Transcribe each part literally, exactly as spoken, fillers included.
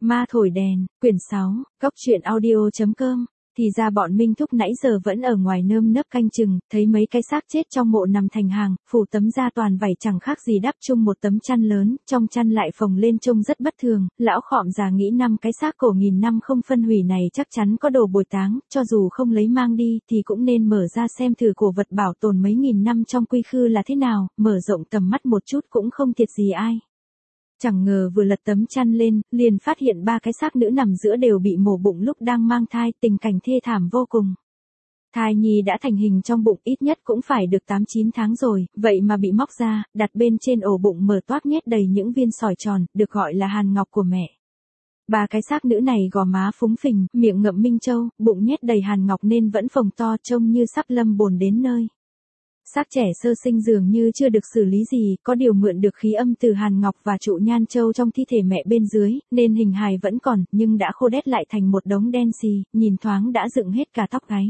Ma thổi đèn, quyển sáu, góc truyện audio.com. Thì ra bọn Minh Thúc nãy giờ vẫn ở ngoài nơm nớp canh chừng, thấy mấy cái xác chết trong mộ nằm thành hàng, phủ tấm da toàn vảy chẳng khác gì đắp chung một tấm chăn lớn, trong chăn lại phồng lên trông rất bất thường, lão khọm già nghĩ năm cái xác cổ nghìn năm không phân hủy này chắc chắn có đồ bồi táng, cho dù không lấy mang đi thì cũng nên mở ra xem thử cổ vật bảo tồn mấy nghìn năm trong quy khư là thế nào, mở rộng tầm mắt một chút cũng không thiệt gì ai. Chẳng ngờ vừa lật tấm chăn lên, liền phát hiện ba cái xác nữ nằm giữa đều bị mổ bụng lúc đang mang thai, tình cảnh thê thảm vô cùng. Thai nhi đã thành hình trong bụng ít nhất cũng phải được tám chín tháng rồi, vậy mà bị móc ra, đặt bên trên ổ bụng mở toát nhét đầy những viên sỏi tròn, được gọi là hàn ngọc của mẹ. Ba cái xác nữ này gò má phúng phình, miệng ngậm minh châu, bụng nhét đầy hàn ngọc nên vẫn phồng to trông như sắp lâm bồn đến nơi. Xác trẻ sơ sinh dường như chưa được xử lý gì, có điều mượn được khí âm từ hàn ngọc và trụ nhan châu trong thi thể mẹ bên dưới, nên hình hài vẫn còn, nhưng đã khô đét lại thành một đống đen xì, nhìn thoáng đã dựng hết cả tóc gáy.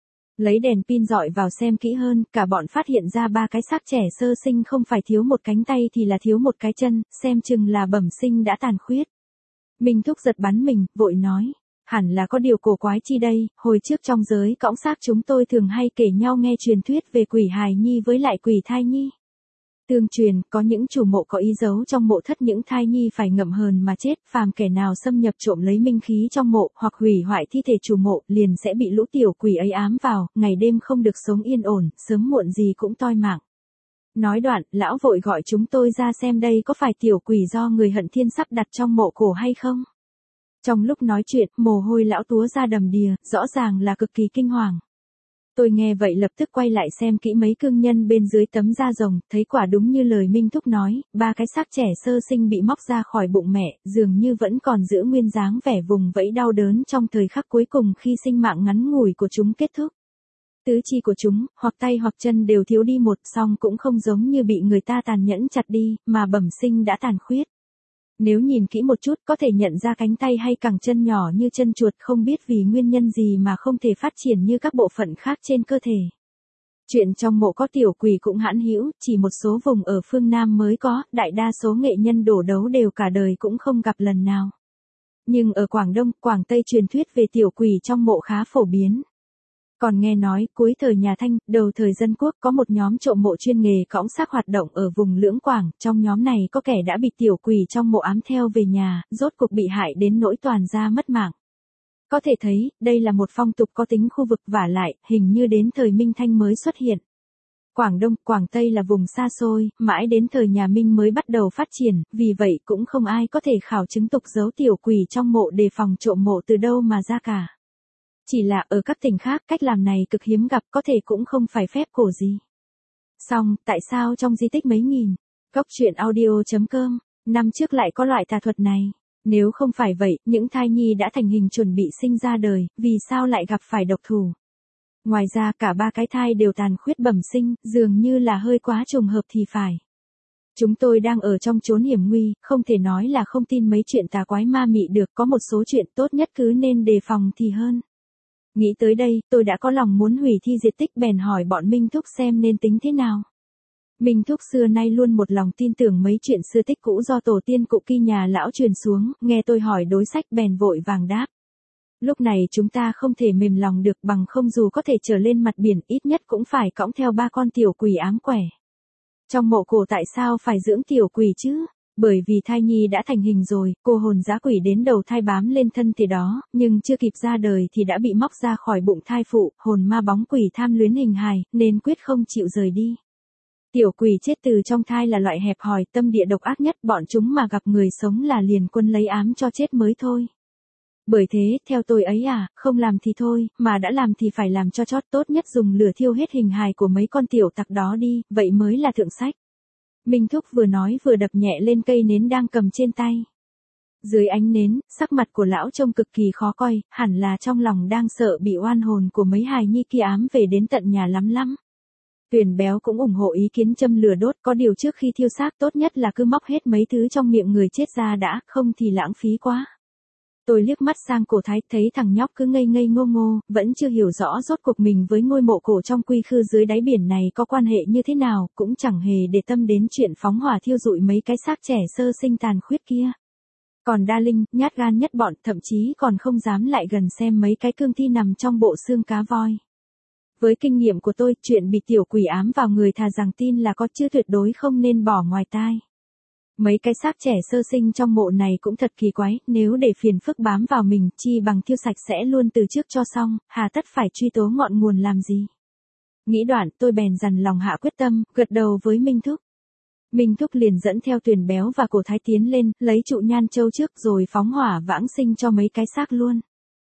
Lấy đèn pin dọi vào xem kỹ hơn, cả bọn phát hiện ra ba cái xác trẻ sơ sinh không phải thiếu một cánh tay thì là thiếu một cái chân, xem chừng là bẩm sinh đã tàn khuyết. Minh Thúc giật bắn mình, vội nói. Hẳn là có điều cổ quái chi đây, hồi trước trong giới cõng xác chúng tôi thường hay kể nhau nghe truyền thuyết về quỷ hài nhi với lại quỷ thai nhi. Tương truyền, có những chủ mộ có ý giấu trong mộ thất những thai nhi phải ngậm hờn mà chết, phàm kẻ nào xâm nhập trộm lấy minh khí trong mộ hoặc hủy hoại thi thể chủ mộ liền sẽ bị lũ tiểu quỷ ấy ám vào, ngày đêm không được sống yên ổn, sớm muộn gì cũng toi mạng. Nói đoạn, lão vội gọi chúng tôi ra xem đây có phải tiểu quỷ do người hận thiên sắp đặt trong mộ cổ hay không. Trong lúc nói chuyện, mồ hôi lão túa ra đầm đìa, rõ ràng là cực kỳ kinh hoàng. Tôi nghe vậy lập tức quay lại xem kỹ mấy cương nhân bên dưới tấm da rồng, thấy quả đúng như lời Minh Thúc nói, ba cái xác trẻ sơ sinh bị móc ra khỏi bụng mẹ, dường như vẫn còn giữ nguyên dáng vẻ vùng vẫy đau đớn trong thời khắc cuối cùng khi sinh mạng ngắn ngủi của chúng kết thúc. Tứ chi của chúng, hoặc tay hoặc chân đều thiếu đi một, song cũng không giống như bị người ta tàn nhẫn chặt đi, mà bẩm sinh đã tàn khuyết. Nếu nhìn kỹ một chút có thể nhận ra cánh tay hay cẳng chân nhỏ như chân chuột không biết vì nguyên nhân gì mà không thể phát triển như các bộ phận khác trên cơ thể. Chuyện trong mộ có tiểu quỷ cũng hãn hữu, chỉ một số vùng ở phương Nam mới có, đại đa số nghệ nhân đổ đấu đều cả đời cũng không gặp lần nào. Nhưng ở Quảng Đông, Quảng Tây truyền thuyết về tiểu quỷ trong mộ khá phổ biến. Còn nghe nói, cuối thời nhà Thanh, đầu thời Dân Quốc có một nhóm trộm mộ chuyên nghề cõng xác hoạt động ở vùng Lưỡng Quảng, trong nhóm này có kẻ đã bị tiểu quỷ trong mộ ám theo về nhà, rốt cuộc bị hại đến nỗi toàn gia mất mạng. Có thể thấy, đây là một phong tục có tính khu vực vả lại, hình như đến thời Minh Thanh mới xuất hiện. Quảng Đông, Quảng Tây là vùng xa xôi, mãi đến thời nhà Minh mới bắt đầu phát triển, vì vậy cũng không ai có thể khảo chứng tục giấu tiểu quỷ trong mộ để phòng trộm mộ từ đâu mà ra cả. Chỉ là ở các tỉnh khác cách làm này cực hiếm gặp có thể cũng không phải phép cổ gì. Song, tại sao trong di tích mấy nghìn, góc truyện audio.com, năm trước lại có loại tà thuật này? Nếu không phải vậy, những thai nhi đã thành hình chuẩn bị sinh ra đời, vì sao lại gặp phải độc thủ? Ngoài ra cả ba cái thai đều tàn khuyết bẩm sinh, dường như là hơi quá trùng hợp thì phải. Chúng tôi đang ở trong chốn hiểm nguy, không thể nói là không tin mấy chuyện tà quái ma mị được, có một số chuyện tốt nhất cứ nên đề phòng thì hơn. Nghĩ tới đây, tôi đã có lòng muốn hủy thi diệt tích bèn hỏi bọn Minh Thúc xem nên tính thế nào. Minh Thúc xưa nay luôn một lòng tin tưởng mấy chuyện xưa tích cũ do tổ tiên cụ kỳ nhà lão truyền xuống, nghe tôi hỏi đối sách bèn vội vàng đáp. Lúc này chúng ta không thể mềm lòng được, bằng không dù có thể trở lên mặt biển ít nhất cũng phải cõng theo ba con tiểu quỷ ám quẻ. Trong mộ cổ tại sao phải dưỡng tiểu quỷ chứ? Bởi vì thai nhi đã thành hình rồi, cô hồn dã quỷ đến đầu thai bám lên thân thể đó, nhưng chưa kịp ra đời thì đã bị móc ra khỏi bụng thai phụ, hồn ma bóng quỷ tham luyến hình hài, nên quyết không chịu rời đi. Tiểu quỷ chết từ trong thai là loại hẹp hòi, tâm địa độc ác nhất, bọn chúng mà gặp người sống là liền quân lấy ám cho chết mới thôi. Bởi thế, theo tôi ấy à, không làm thì thôi, mà đã làm thì phải làm cho chót, tốt nhất dùng lửa thiêu hết hình hài của mấy con tiểu tặc đó đi, vậy mới là thượng sách. Minh Thúc vừa nói vừa đập nhẹ lên cây nến đang cầm trên tay. Dưới ánh nến, sắc mặt của lão trông cực kỳ khó coi, hẳn là trong lòng đang sợ bị oan hồn của mấy hài nhi kia ám về đến tận nhà lắm lắm. Tuyền Béo cũng ủng hộ ý kiến châm lửa đốt, có điều trước khi thiêu xác tốt nhất là cứ móc hết mấy thứ trong miệng người chết ra đã, không thì lãng phí quá. Tôi liếc mắt sang cổ Thái, thấy thằng nhóc cứ ngây ngây ngô ngô, vẫn chưa hiểu rõ rốt cuộc mình với ngôi mộ cổ trong quy khư dưới đáy biển này có quan hệ như thế nào, cũng chẳng hề để tâm đến chuyện phóng hỏa thiêu rụi mấy cái xác trẻ sơ sinh tàn khuyết kia. Còn Đa Linh, nhát gan nhất bọn, thậm chí còn không dám lại gần xem mấy cái cương thi nằm trong bộ xương cá voi. Với kinh nghiệm của tôi, chuyện bị tiểu quỷ ám vào người thà rằng tin là có chứ tuyệt đối không nên bỏ ngoài tai. Mấy cái xác trẻ sơ sinh trong mộ này cũng thật kỳ quái, nếu để phiền phức bám vào mình, chi bằng thiêu sạch sẽ luôn từ trước cho xong, hà tất phải truy tố ngọn nguồn làm gì. Nghĩ đoạn, tôi bèn dằn lòng hạ quyết tâm, gật đầu với Minh Thúc. Minh Thúc liền dẫn theo Tuyền Béo và Cổ Thái tiến lên, lấy trụ nhan châu trước rồi phóng hỏa vãng sinh cho mấy cái xác luôn.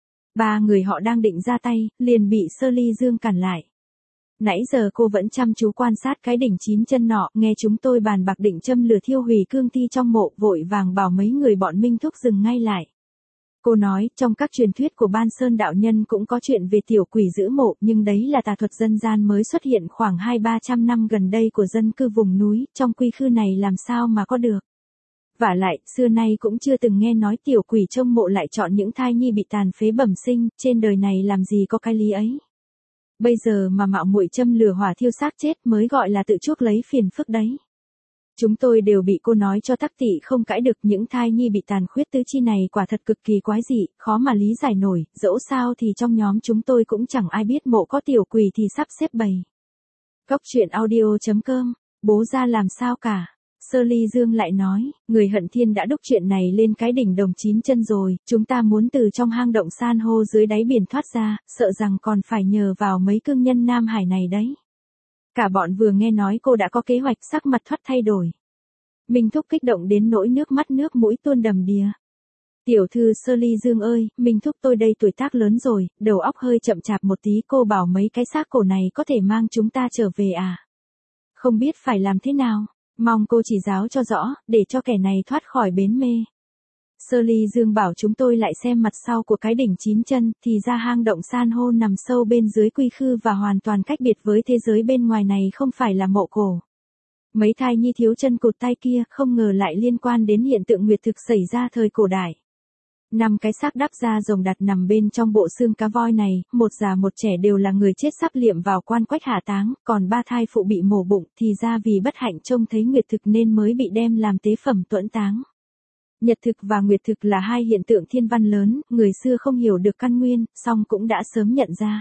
Ba người họ đang định ra tay, liền bị Sơ Ly Dương cản lại. Nãy giờ cô vẫn chăm chú quan sát cái đỉnh chín chân nọ, nghe chúng tôi bàn bạc định châm lửa thiêu hủy cương thi trong mộ, vội vàng bảo mấy người bọn Minh Thúc dừng ngay lại. Cô nói, trong các truyền thuyết của Ban Sơn đạo nhân cũng có chuyện về tiểu quỷ giữ mộ, nhưng đấy là tà thuật dân gian mới xuất hiện khoảng hai ba trăm năm gần đây của dân cư vùng núi, trong quy khư này làm sao mà có được. Vả lại, xưa nay cũng chưa từng nghe nói tiểu quỷ trong mộ lại chọn những thai nhi bị tàn phế bẩm sinh, trên đời này làm gì có cái lý ấy. Bây giờ mà mạo muội châm lửa hỏa thiêu xác chết mới gọi là tự chuốc lấy phiền phức đấy. Chúng tôi đều bị cô nói cho tắc tị không cãi được, những thai nhi bị tàn khuyết tứ chi này quả thật cực kỳ quái dị, khó mà lý giải nổi, dẫu sao thì trong nhóm chúng tôi cũng chẳng ai biết mộ có tiểu quỷ thì sắp xếp bày. Cốc truyện audio chấm com, bố ra làm sao cả. Sơ Ly Dương lại nói, người Hận Thiên đã đúc chuyện này lên cái đỉnh đồng chín chân rồi, chúng ta muốn từ trong hang động san hô dưới đáy biển thoát ra, sợ rằng còn phải nhờ vào mấy cương nhân Nam Hải này đấy. Cả bọn vừa nghe nói cô đã có kế hoạch, sắc mặt thoát thay đổi. Minh Thúc kích động đến nỗi nước mắt nước mũi tuôn đầm đìa. Tiểu thư Sơ Ly Dương ơi, Minh Thúc tôi đây tuổi tác lớn rồi, đầu óc hơi chậm chạp một tí, cô bảo mấy cái xác cổ này có thể mang chúng ta trở về à? Không biết phải làm thế nào, mong cô chỉ giáo cho rõ, để cho kẻ này thoát khỏi bến mê. Sơ Ly Dương bảo chúng tôi lại xem mặt sau của cái đỉnh chín chân, thì ra hang động san hô nằm sâu bên dưới quy khư và hoàn toàn cách biệt với thế giới bên ngoài này, không phải là mộ cổ. Mấy thai nhi thiếu chân cụt tay kia không ngờ lại liên quan đến hiện tượng nguyệt thực xảy ra thời cổ đại. Năm cái xác đắp da rồng đặt nằm bên trong bộ xương cá voi này, một già một trẻ đều là người chết sắp liệm vào quan quách hạ táng, còn ba thai phụ bị mổ bụng thì ra vì bất hạnh trông thấy nguyệt thực nên mới bị đem làm tế phẩm tuẫn táng. Nhật thực và nguyệt thực là hai hiện tượng thiên văn lớn, người xưa không hiểu được căn nguyên, song cũng đã sớm nhận ra.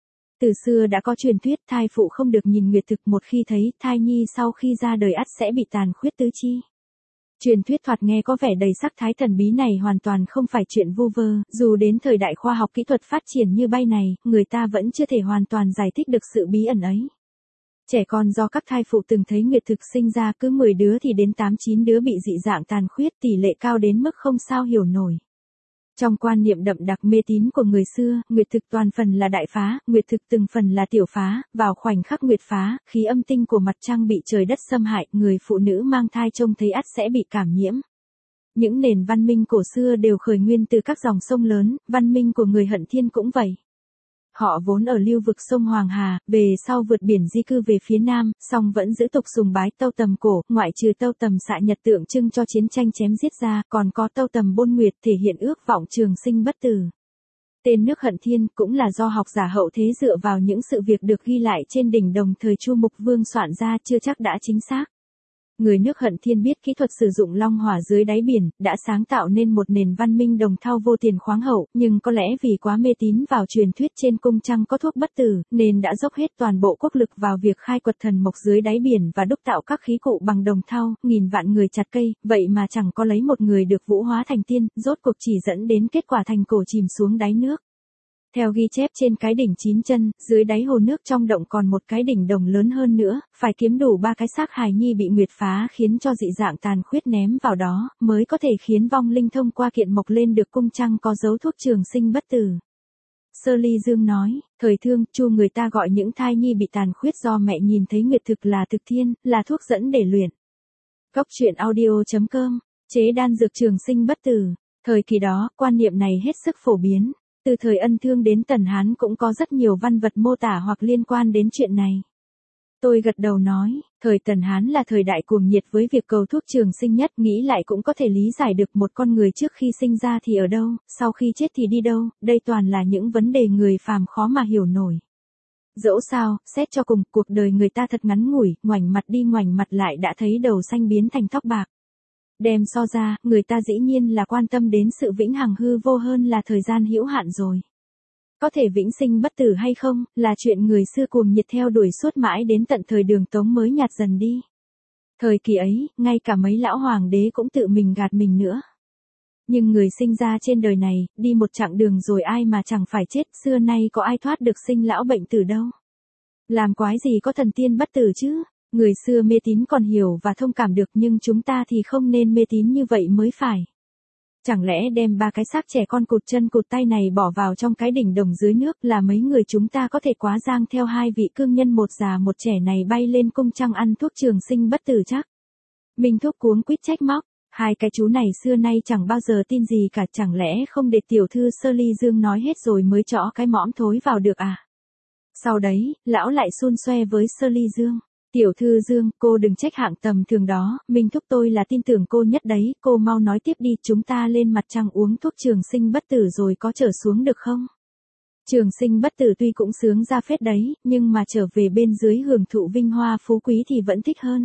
Từ xưa đã có truyền thuyết thai phụ không được nhìn nguyệt thực, một khi thấy thai nhi sau khi ra đời ắt sẽ bị tàn khuyết tứ chi. Truyền thuyết thoạt nghe có vẻ đầy sắc thái thần bí này hoàn toàn không phải chuyện vu vơ, dù đến thời đại khoa học kỹ thuật phát triển như bay này, người ta vẫn chưa thể hoàn toàn giải thích được sự bí ẩn ấy. Trẻ con do các thai phụ từng thấy nguyệt thực sinh ra cứ mười đứa thì đến tám chín đứa bị dị dạng tàn khuyết, tỷ lệ cao đến mức không sao hiểu nổi. Trong quan niệm đậm đặc mê tín của người xưa, nguyệt thực toàn phần là đại phá, nguyệt thực từng phần là tiểu phá, vào khoảnh khắc nguyệt phá, khí âm tinh của mặt trăng bị trời đất xâm hại, người phụ nữ mang thai trông thấy ắt sẽ bị cảm nhiễm. Những nền văn minh cổ xưa đều khởi nguyên từ các dòng sông lớn, văn minh của người Hận Thiên cũng vậy. Họ vốn ở lưu vực sông Hoàng Hà, về sau vượt biển di cư về phía nam, song vẫn giữ tục sùng bái Tâu Tầm cổ, ngoại trừ Tâu Tầm xạ nhật tượng trưng cho chiến tranh chém giết ra, còn có Tâu Tầm bôn nguyệt thể hiện ước vọng trường sinh bất tử. Tên nước Hận Thiên cũng là do học giả hậu thế dựa vào những sự việc được ghi lại trên đỉnh đồng thời Chu Mục Vương soạn ra, chưa chắc đã chính xác. Người nước Hận Thiên biết kỹ thuật sử dụng long hỏa dưới đáy biển, đã sáng tạo nên một nền văn minh đồng thau vô tiền khoáng hậu, nhưng có lẽ vì quá mê tín vào truyền thuyết trên cung trăng có thuốc bất tử, nên đã dốc hết toàn bộ quốc lực vào việc khai quật thần mộc dưới đáy biển và đúc tạo các khí cụ bằng đồng thau, nghìn vạn người chặt cây, vậy mà chẳng có lấy một người được vũ hóa thành tiên, rốt cuộc chỉ dẫn đến kết quả thành cổ chìm xuống đáy nước. Theo ghi chép trên cái đỉnh chín chân, dưới đáy hồ nước trong động còn một cái đỉnh đồng lớn hơn nữa, phải kiếm đủ ba cái xác hài nhi bị nguyệt phá khiến cho dị dạng tàn khuyết ném vào đó, mới có thể khiến vong linh thông qua kiện mộc lên được cung trăng có dấu thuốc trường sinh bất tử. Sơ Ly Dương nói, thời thương, Chu người ta gọi những thai nhi bị tàn khuyết do mẹ nhìn thấy nguyệt thực là thực thiên, là thuốc dẫn để luyện. Cốc truyện audio chấm com, chế đan dược trường sinh bất tử. Thời kỳ đó, quan niệm này hết sức phổ biến. Từ thời Ân Thương đến Tần Hán cũng có rất nhiều văn vật mô tả hoặc liên quan đến chuyện này. Tôi gật đầu nói, thời Tần Hán là thời đại cuồng nhiệt với việc cầu thuốc trường sinh nhất, nghĩ lại cũng có thể lý giải được một con người trước khi sinh ra thì ở đâu, sau khi chết thì đi đâu, đây toàn là những vấn đề người phàm khó mà hiểu nổi. Dẫu sao, xét cho cùng, cuộc đời người ta thật ngắn ngủi, ngoảnh mặt đi ngoảnh mặt lại đã thấy đầu xanh biến thành tóc bạc. Đem so ra, người ta dĩ nhiên là quan tâm đến sự vĩnh hằng hư vô hơn là thời gian hữu hạn rồi. Có thể vĩnh sinh bất tử hay không, là chuyện người xưa cuồng nhiệt theo đuổi suốt mãi đến tận thời Đường Tống mới nhạt dần đi. Thời kỳ ấy, ngay cả mấy lão hoàng đế cũng tự mình gạt mình nữa. Nhưng người sinh ra trên đời này, đi một chặng đường rồi ai mà chẳng phải chết, xưa nay có ai thoát được sinh lão bệnh tử đâu. Làm quái gì có thần tiên bất tử chứ, người xưa mê tín còn hiểu và thông cảm được nhưng chúng ta thì không nên mê tín như vậy mới phải. Chẳng lẽ đem ba cái xác trẻ con cụt chân cụt tay này bỏ vào trong cái đỉnh đồng dưới nước là mấy người chúng ta có thể quá giang theo hai vị cương nhân một già một trẻ này bay lên cung trăng ăn thuốc trường sinh bất tử chắc. Minh Thúc cuống quýt trách móc, hai cái chú này xưa nay chẳng bao giờ tin gì cả, chẳng lẽ không để tiểu thư Sơ Ly Dương nói hết rồi mới chõ cái mõm thối vào được à? Sau đấy, lão lại xun xoe với Sơ Ly Dương. Tiểu thư Dương, cô đừng trách hạng tầm thường đó, Minh Thúc tôi là tin tưởng cô nhất đấy, cô mau nói tiếp đi, chúng ta lên mặt trăng uống thuốc trường sinh bất tử rồi có trở xuống được không? Trường sinh bất tử tuy cũng sướng ra phết đấy, nhưng mà trở về bên dưới hưởng thụ vinh hoa phú quý thì vẫn thích hơn.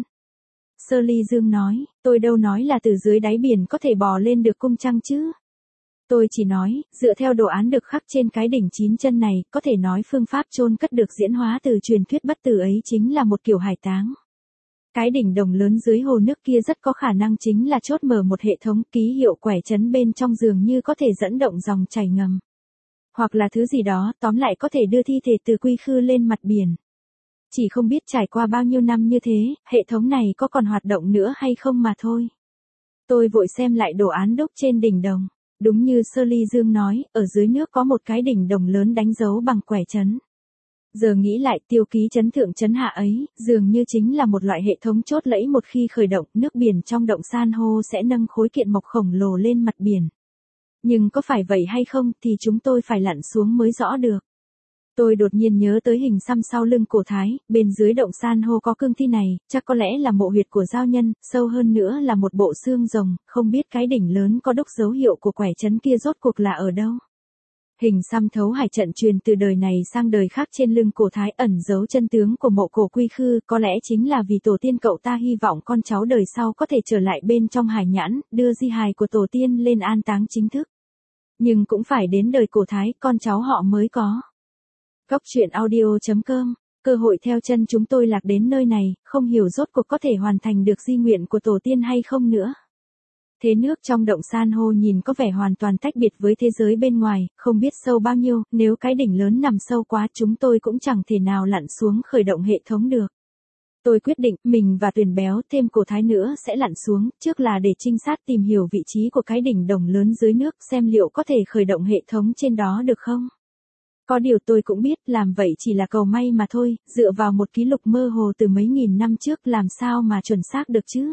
Sơ Ly Dương nói, tôi đâu nói là từ dưới đáy biển có thể bò lên được cung trăng chứ. Tôi chỉ nói, dựa theo đồ án được khắc trên cái đỉnh chín chân này, có thể nói phương pháp chôn cất được diễn hóa từ truyền thuyết bất tử ấy chính là một kiểu hải táng. Cái đỉnh đồng lớn dưới hồ nước kia rất có khả năng chính là chốt mở một hệ thống ký hiệu quẻ chấn bên trong dường như có thể dẫn động dòng chảy ngầm. Hoặc là thứ gì đó, tóm lại có thể đưa thi thể từ quy khư lên mặt biển. Chỉ không biết trải qua bao nhiêu năm như thế, hệ thống này có còn hoạt động nữa hay không mà thôi. Tôi vội xem lại đồ án đúc trên đỉnh đồng. Đúng như Sơ Ly Dương nói, ở dưới nước có một cái đỉnh đồng lớn đánh dấu bằng quẻ chấn. Giờ nghĩ lại tiêu ký chấn thượng chấn hạ ấy, dường như chính là một loại hệ thống chốt lẫy, một khi khởi động, nước biển trong động san hô sẽ nâng khối kiện mộc khổng lồ lên mặt biển. Nhưng có phải vậy hay không thì chúng tôi phải lặn xuống mới rõ được. Tôi đột nhiên nhớ tới hình xăm sau lưng cổ thái, bên dưới động san hô có cương thi này, chắc có lẽ là mộ huyệt của giao nhân, sâu hơn nữa là một bộ xương rồng, không biết cái đỉnh lớn có đúc dấu hiệu của quẻ chấn kia rốt cuộc là ở đâu. Hình xăm thấu hải trận truyền từ đời này sang đời khác trên lưng cổ thái ẩn giấu chân tướng của mộ cổ quy khư, có lẽ chính là vì tổ tiên cậu ta hy vọng con cháu đời sau có thể trở lại bên trong hải nhãn, đưa di hài của tổ tiên lên an táng chính thức. Nhưng cũng phải đến đời cổ thái, con cháu họ mới có. Góc truyện audio chấm com, cơ hội theo chân chúng tôi lạc đến nơi này, không hiểu rốt cuộc có thể hoàn thành được di nguyện của tổ tiên hay không nữa. Thế nước trong động san hô nhìn có vẻ hoàn toàn tách biệt với thế giới bên ngoài, không biết sâu bao nhiêu, nếu cái đỉnh lớn nằm sâu quá chúng tôi cũng chẳng thể nào lặn xuống khởi động hệ thống được. Tôi quyết định, mình và Tuyền Béo thêm cổ thái nữa sẽ lặn xuống, trước là để trinh sát tìm hiểu vị trí của cái đỉnh đồng lớn dưới nước xem liệu có thể khởi động hệ thống trên đó được không. Có điều tôi cũng biết làm vậy chỉ là cầu may mà thôi, dựa vào một ký lục mơ hồ từ mấy nghìn năm trước làm sao mà chuẩn xác được chứ.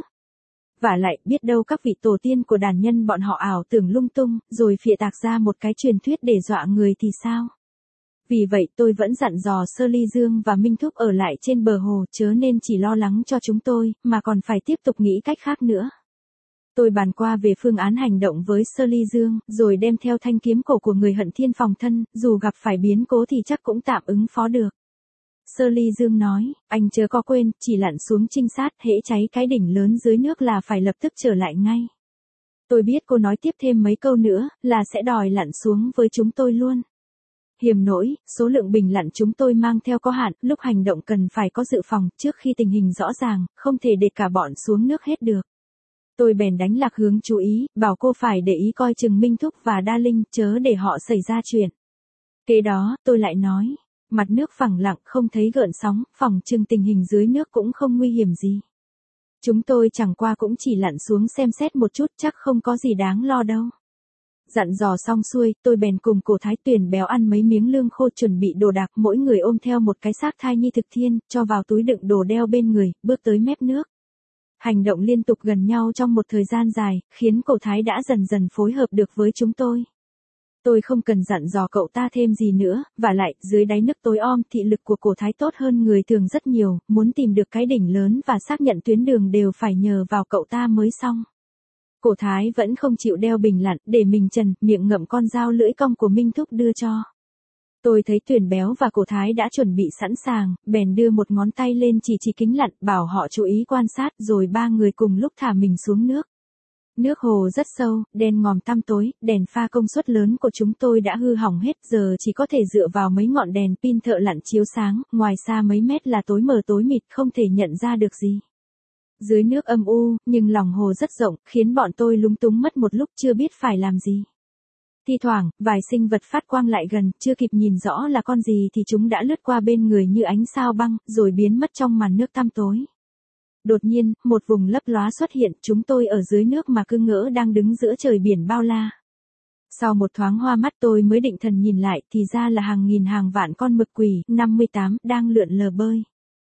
Vả lại, biết đâu các vị tổ tiên của đàn nhân bọn họ ảo tưởng lung tung, rồi phịa tạc ra một cái truyền thuyết để dọa người thì sao? Vì vậy tôi vẫn dặn dò Sơ Ly Dương và Minh Thúc ở lại trên bờ hồ, chớ nên chỉ lo lắng cho chúng tôi, mà còn phải tiếp tục nghĩ cách khác nữa. Tôi bàn qua về phương án hành động với Sơ Ly Dương, rồi đem theo thanh kiếm cổ của người hận thiên phòng thân, dù gặp phải biến cố thì chắc cũng tạm ứng phó được. Sơ Ly Dương nói, anh chớ có quên, chỉ lặn xuống trinh sát, hễ cháy cái đỉnh lớn dưới nước là phải lập tức trở lại ngay. Tôi biết cô nói tiếp thêm mấy câu nữa, là sẽ đòi lặn xuống với chúng tôi luôn. Hiềm nỗi, số lượng bình lặn chúng tôi mang theo có hạn, lúc hành động cần phải có dự phòng, trước khi tình hình rõ ràng, không thể để cả bọn xuống nước hết được. Tôi bèn đánh lạc hướng chú ý, bảo cô phải để ý coi chừng Minh Thúc và Đa Linh, chớ để họ xảy ra chuyện. Kế đó, tôi lại nói, mặt nước phẳng lặng không thấy gợn sóng, phòng chừng tình hình dưới nước cũng không nguy hiểm gì. Chúng tôi chẳng qua cũng chỉ lặn xuống xem xét một chút, chắc không có gì đáng lo đâu. Dặn dò xong xuôi, tôi bèn cùng cổ thái Tuyền Béo ăn mấy miếng lương khô chuẩn bị đồ đạc, mỗi người ôm theo một cái xác thai nhi thực thiên, cho vào túi đựng đồ đeo bên người, bước tới mép nước. Hành động liên tục gần nhau trong một thời gian dài, khiến cổ thái đã dần dần phối hợp được với chúng tôi. Tôi không cần dặn dò cậu ta thêm gì nữa, và lại, dưới đáy nước tối om, thị lực của cổ thái tốt hơn người thường rất nhiều, muốn tìm được cái đỉnh lớn và xác nhận tuyến đường đều phải nhờ vào cậu ta mới xong. Cổ thái vẫn không chịu đeo bình lặn, để mình trần, miệng ngậm con dao lưỡi cong của Minh Thúc đưa cho. Tôi thấy Tuyền Béo và cổ thái đã chuẩn bị sẵn sàng, bèn đưa một ngón tay lên chỉ chỉ kính lặn, bảo họ chú ý quan sát, rồi ba người cùng lúc thả mình xuống nước. Nước hồ rất sâu, đen ngòm tăm tối, đèn pha công suất lớn của chúng tôi đã hư hỏng hết, giờ chỉ có thể dựa vào mấy ngọn đèn pin thợ lặn chiếu sáng, ngoài xa mấy mét là tối mờ tối mịt không thể nhận ra được gì. Dưới nước âm u, nhưng lòng hồ rất rộng, khiến bọn tôi lúng túng mất một lúc chưa biết phải làm gì. Thi thoảng, vài sinh vật phát quang lại gần, chưa kịp nhìn rõ là con gì thì chúng đã lướt qua bên người như ánh sao băng, rồi biến mất trong màn nước tăm tối. Đột nhiên, một vùng lấp lóa xuất hiện, chúng tôi ở dưới nước mà cứ ngỡ đang đứng giữa trời biển bao la. Sau một thoáng hoa mắt tôi mới định thần nhìn lại, thì ra là hàng nghìn hàng vạn con mực quỷ, năm mươi tám, đang lượn lờ bơi.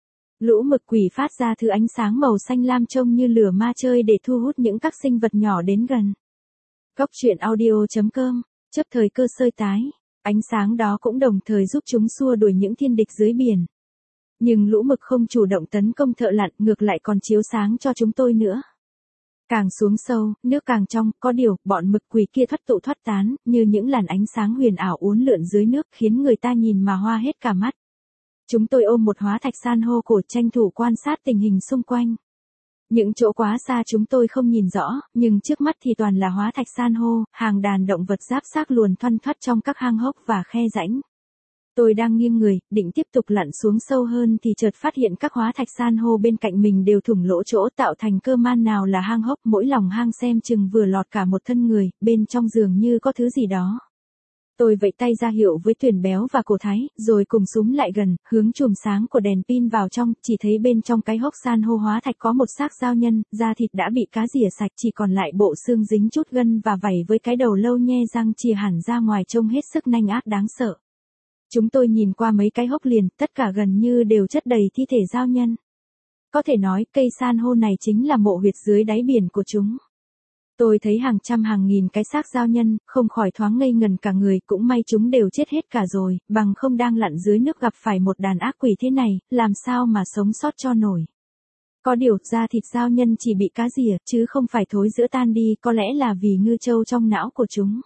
Lũ mực quỷ phát ra thứ ánh sáng màu xanh lam trông như lửa ma chơi để thu hút những các sinh vật nhỏ đến gần. Cốc truyện audio chấm com, chấp thời cơ sơi tái, ánh sáng đó cũng đồng thời giúp chúng xua đuổi những thiên địch dưới biển. Nhưng lũ mực không chủ động tấn công thợ lặn, ngược lại còn chiếu sáng cho chúng tôi nữa. Càng xuống sâu, nước càng trong, có điều, bọn mực quỷ kia thoát tụ thoát tán, như những làn ánh sáng huyền ảo uốn lượn dưới nước khiến người ta nhìn mà hoa hết cả mắt. Chúng tôi ôm một hóa thạch san hô cổ tranh thủ quan sát tình hình xung quanh. Những chỗ quá xa chúng tôi không nhìn rõ, nhưng trước mắt thì toàn là hóa thạch san hô, hàng đàn động vật giáp xác luồn thoăn thoắt trong các hang hốc và khe rãnh. Tôi đang nghiêng người, định tiếp tục lặn xuống sâu hơn thì chợt phát hiện các hóa thạch san hô bên cạnh mình đều thủng lỗ chỗ tạo thành cơ man nào là hang hốc, mỗi lòng hang xem chừng vừa lọt cả một thân người, bên trong dường như có thứ gì đó. Tôi vẫy tay ra hiệu với Tuyền Béo và Cổ Thái, rồi cùng súm lại gần, hướng chùm sáng của đèn pin vào trong, chỉ thấy bên trong cái hốc san hô hóa thạch có một xác dao nhân, da thịt đã bị cá rỉa sạch, chỉ còn lại bộ xương dính chút gân và vảy với cái đầu lâu nhe răng chìa hẳn ra ngoài trông hết sức nanh ác đáng sợ. Chúng tôi nhìn qua mấy cái hốc liền, tất cả gần như đều chất đầy thi thể dao nhân. Có thể nói, cây san hô này chính là mộ huyệt dưới đáy biển của chúng. Tôi thấy hàng trăm hàng nghìn cái xác dao nhân, không khỏi thoáng ngây ngần cả người, cũng may chúng đều chết hết cả rồi, bằng không đang lặn dưới nước gặp phải một đàn ác quỷ thế này, làm sao mà sống sót cho nổi. Có điều, da thịt dao nhân chỉ bị cá rỉa, chứ không phải thối rữa tan đi, có lẽ là vì ngư châu trong não của chúng.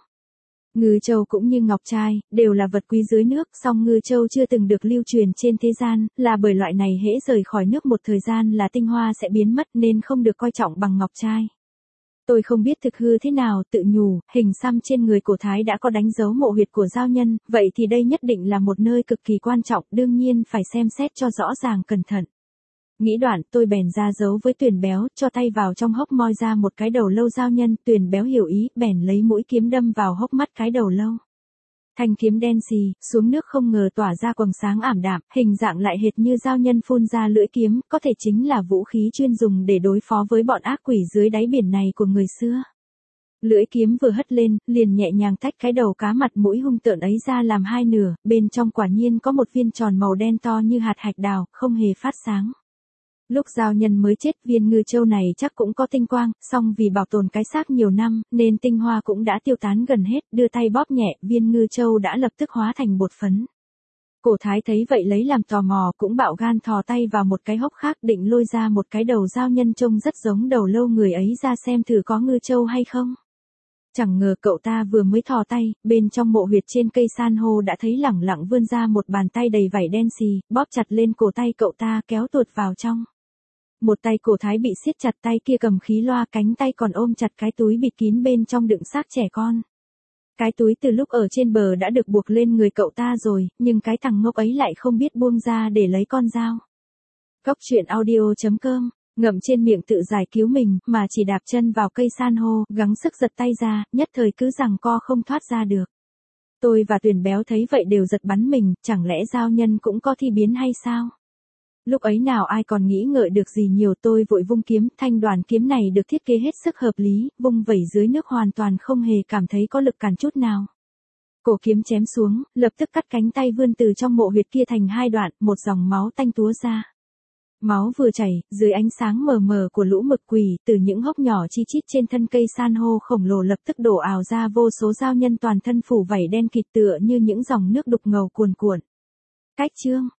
Ngư châu cũng như ngọc trai, đều là vật quý dưới nước, song ngư châu chưa từng được lưu truyền trên thế gian, là bởi loại này hễ rời khỏi nước một thời gian là tinh hoa sẽ biến mất nên không được coi trọng bằng ngọc trai. Tôi không biết thực hư thế nào, tự nhủ, hình xăm trên người Cổ Thái đã có đánh dấu mộ huyệt của dao nhân, vậy thì đây nhất định là một nơi cực kỳ quan trọng, đương nhiên phải xem xét cho rõ ràng cẩn thận. Nghĩ đoạn, tôi bèn ra dấu với Tuyền Béo, cho tay vào trong hốc moi ra một cái đầu lâu dao nhân, Tuyền Béo hiểu ý, bèn lấy mũi kiếm đâm vào hốc mắt cái đầu lâu. Thanh kiếm đen xì, xuống nước không ngờ tỏa ra quầng sáng ảm đạm, hình dạng lại hệt như dao nhân phun ra lưỡi kiếm, có thể chính là vũ khí chuyên dùng để đối phó với bọn ác quỷ dưới đáy biển này của người xưa. Lưỡi kiếm vừa hất lên, liền nhẹ nhàng tách cái đầu cá mặt mũi hung tợn ấy ra làm hai nửa, bên trong quả nhiên có một viên tròn màu đen to như hạt hạch đào, không hề phát sáng. Lúc dao nhân mới chết, viên ngư châu này chắc cũng có tinh quang, song vì bảo tồn cái xác nhiều năm, nên tinh hoa cũng đã tiêu tán gần hết, đưa tay bóp nhẹ, viên ngư châu đã lập tức hóa thành bột phấn. Cổ Thái thấy vậy lấy làm tò mò, cũng bạo gan thò tay vào một cái hốc khác định lôi ra một cái đầu dao nhân trông rất giống đầu lâu người ấy ra xem thử có ngư châu hay không. Chẳng ngờ cậu ta vừa mới thò tay, bên trong mộ huyệt trên cây san hô đã thấy lẳng lặng vươn ra một bàn tay đầy vảy đen xì, bóp chặt lên cổ tay cậu ta kéo tuột vào trong. Một tay Cổ Thái bị siết chặt, tay kia cầm khí loa, cánh tay còn ôm chặt cái túi bịt kín bên trong đựng xác trẻ con. Cái túi từ lúc ở trên bờ đã được buộc lên người cậu ta rồi, nhưng cái thằng ngốc ấy lại không biết buông ra để lấy con dao. Cốc truyện audio chấm com, ngậm trên miệng tự giải cứu mình, mà chỉ đạp chân vào cây san hô, gắng sức giật tay ra, nhất thời cứ giằng co không thoát ra được. Tôi và Tuyền Béo thấy vậy đều giật bắn mình, chẳng lẽ dao nhân cũng có thi biến hay sao? Lúc ấy nào ai còn nghĩ ngợi được gì nhiều, tôi vội vung kiếm, thanh đoàn kiếm này được thiết kế hết sức hợp lý, vung vẩy dưới nước hoàn toàn không hề cảm thấy có lực cản chút nào. Cổ kiếm chém xuống, lập tức cắt cánh tay vươn từ trong mộ huyệt kia thành hai đoạn, một dòng máu tanh túa ra. Máu vừa chảy, dưới ánh sáng mờ mờ của lũ mực quỷ, từ những hốc nhỏ chi chít trên thân cây san hô khổng lồ lập tức đổ ào ra vô số dao nhân toàn thân phủ vảy đen kịt tựa như những dòng nước đục ngầu cuồn cuộn. Cách chương